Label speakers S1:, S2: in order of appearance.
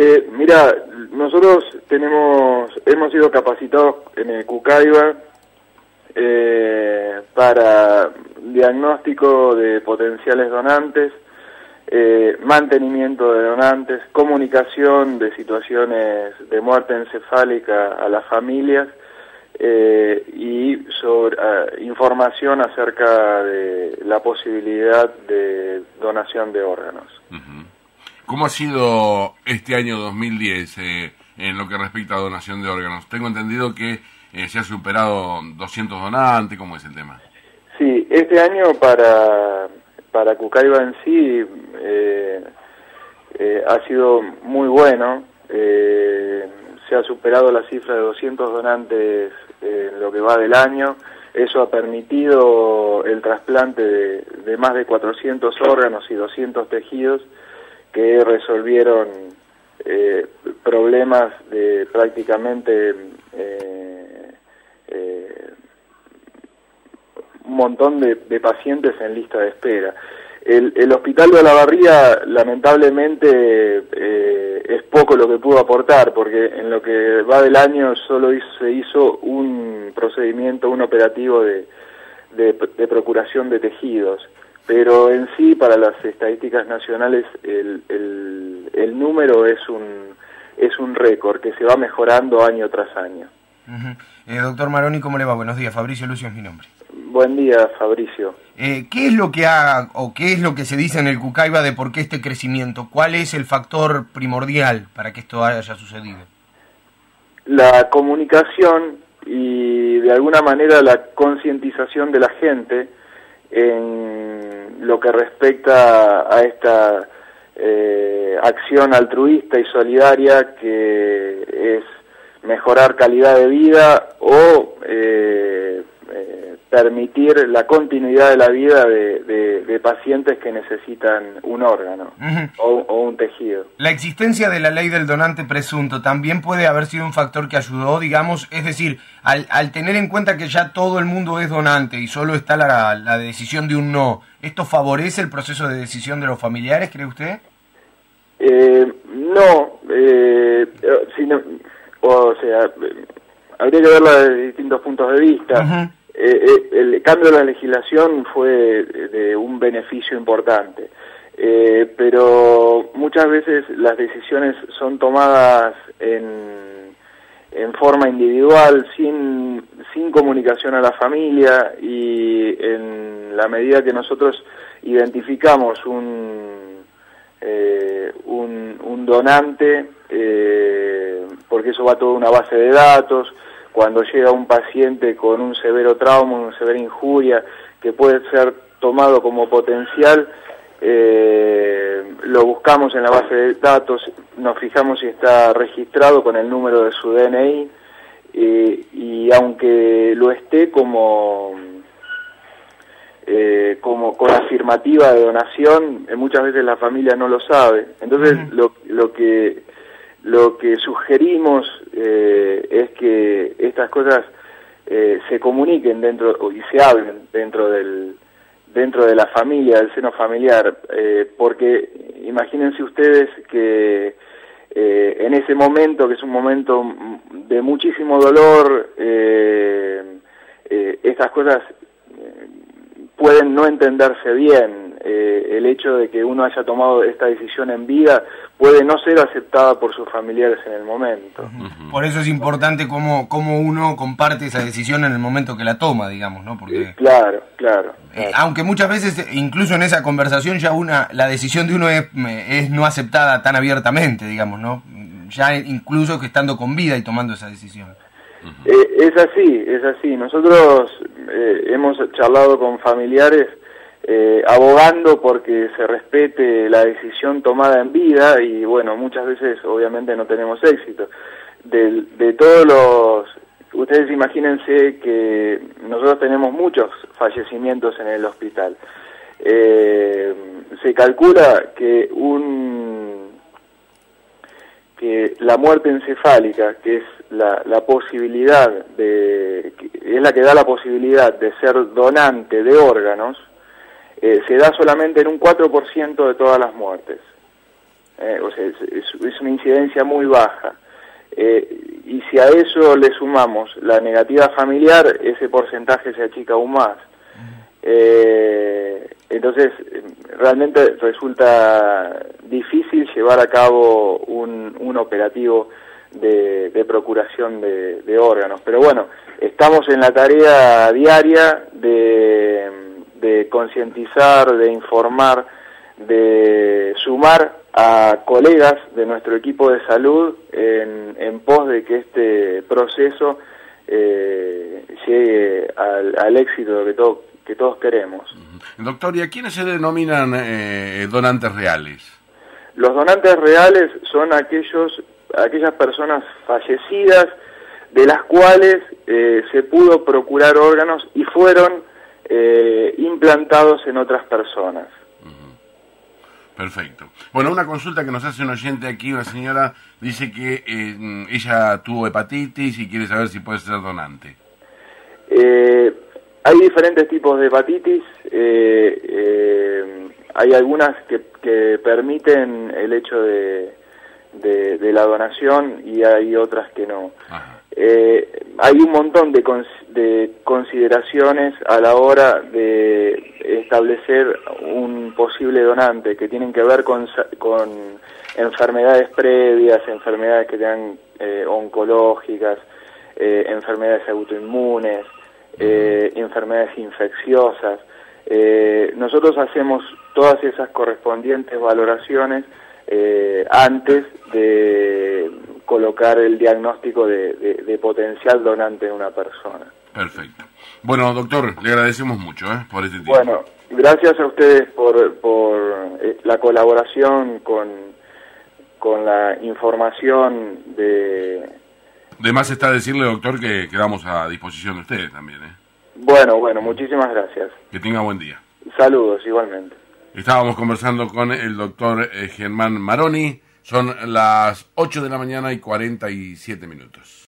S1: Mira, nosotros hemos sido capacitados en el Cucaibá para diagnóstico de potenciales donantes, mantenimiento de donantes, comunicación de situaciones de muerte encefálica a las familias y sobre información acerca de la posibilidad de donación de órganos.
S2: Uh-huh. ¿Cómo ha sido este año 2010 en lo que respecta a donación de órganos? Tengo entendido que se ha superado 200 donantes. ¿Cómo es el tema?
S1: Sí, este año para Cucaibá en sí ha sido muy bueno. Se ha superado la cifra de 200 donantes en lo que va del año. Eso ha permitido el trasplante de más de 400 órganos y 200 tejidos que resolvieron problemas de prácticamente un montón de pacientes en lista de espera. El Hospital de Olavarría lamentablemente es poco lo que pudo aportar, porque en lo que va del año solo se hizo un procedimiento, un operativo de procuración de tejidos, pero en sí para las estadísticas nacionales el número es un récord que se va mejorando año tras año.
S3: Uh-huh. Doctor Maroni, ¿cómo le va? Buenos días, Fabricio Lucio es mi nombre.
S1: Buen día, Fabricio.
S3: ¿Qué es lo que qué es lo que se dice en el Cucaibá de por qué este crecimiento? ¿Cuál es el factor primordial para que esto haya sucedido?
S1: La comunicación y de alguna manera la concientización de la gente en lo que respecta a esta acción altruista y solidaria que es mejorar calidad de vida o permitir la continuidad de la vida de pacientes que necesitan un órgano. Uh-huh. o un tejido.
S3: La existencia de la ley del donante presunto también puede haber sido un factor que ayudó, digamos, es decir, al tener en cuenta que ya todo el mundo es donante y solo está la decisión de un no, ¿esto favorece el proceso de decisión de los familiares, cree usted?
S1: No, sino, o sea, habría que verla desde distintos puntos de vista. Uh-huh. El cambio de la legislación fue de un beneficio importante, pero muchas veces las decisiones son tomadas en forma individual, sin comunicación a la familia, y en la medida que nosotros identificamos un donante, porque eso va toda una base de datos. Cuando llega un paciente con un severo trauma, una severa injuria, que puede ser tomado como potencial, lo buscamos en la base de datos, nos fijamos si está registrado con el número de su DNI, y aunque lo esté como con afirmativa de donación, muchas veces la familia no lo sabe. Entonces, lo que sugerimos es que estas cosas se comuniquen y se hablen dentro de la familia, del seno familiar, porque imagínense ustedes que en ese momento, que es un momento de muchísimo dolor, estas cosas pueden no entenderse bien. El hecho de que uno haya tomado esta decisión en vida puede no ser aceptada por sus familiares en el momento.
S3: Uh-huh. Por eso es importante cómo uno comparte esa decisión en el momento que la toma, digamos, ¿no? Porque
S1: claro.
S3: Aunque muchas veces, incluso en esa conversación, ya la decisión de uno es no aceptada tan abiertamente, digamos, ¿no? Ya incluso que estando con vida y tomando esa decisión.
S1: Es así. Nosotros hemos charlado con familiares abogando porque se respete la decisión tomada en vida, y bueno, muchas veces obviamente no tenemos éxito. De todos ustedes imagínense que nosotros tenemos muchos fallecimientos en el hospital. Se calcula que la muerte encefálica, que es la posibilidad es la que da la posibilidad de ser donante de órganos, se da solamente en un 4% de todas las muertes. O sea, es una incidencia muy baja. Y si a eso le sumamos la negativa familiar, ese porcentaje se achica aún más. Entonces, realmente resulta difícil llevar a cabo un operativo de procuración de órganos. Pero bueno, estamos en la tarea diaria de concientizar, de informar, de sumar a colegas de nuestro equipo de salud en pos de que este proceso llegue al éxito que todos queremos.
S2: Doctor, ¿y a quiénes se denominan donantes reales?
S1: Los donantes reales son aquellas personas fallecidas de las cuales se pudo procurar órganos y fueron implantados en otras personas.
S2: Perfecto. Bueno, una consulta que nos hace un oyente aquí, una señora dice que ella tuvo hepatitis y quiere saber si puede ser donante.
S1: Hay diferentes tipos de hepatitis. Hay algunas que permiten el hecho de la donación y hay otras que no. Hay un montón de consideraciones a la hora de establecer un posible donante que tienen que ver con enfermedades previas, enfermedades que tengan oncológicas, enfermedades autoinmunes, enfermedades infecciosas. Nosotros hacemos todas esas correspondientes valoraciones antes de colocar el diagnóstico de potencial donante en una persona.
S2: Perfecto. Bueno, doctor, le agradecemos mucho por este tiempo.
S1: Bueno, gracias a ustedes por la colaboración con la información de...
S2: De más está decirle, doctor, que quedamos a disposición de ustedes también.
S1: Bueno, muchísimas gracias.
S2: Que tenga buen día.
S1: Saludos, igualmente.
S2: Estábamos conversando con el doctor Germán Maroni. Son las 8 de la mañana y 47 minutos.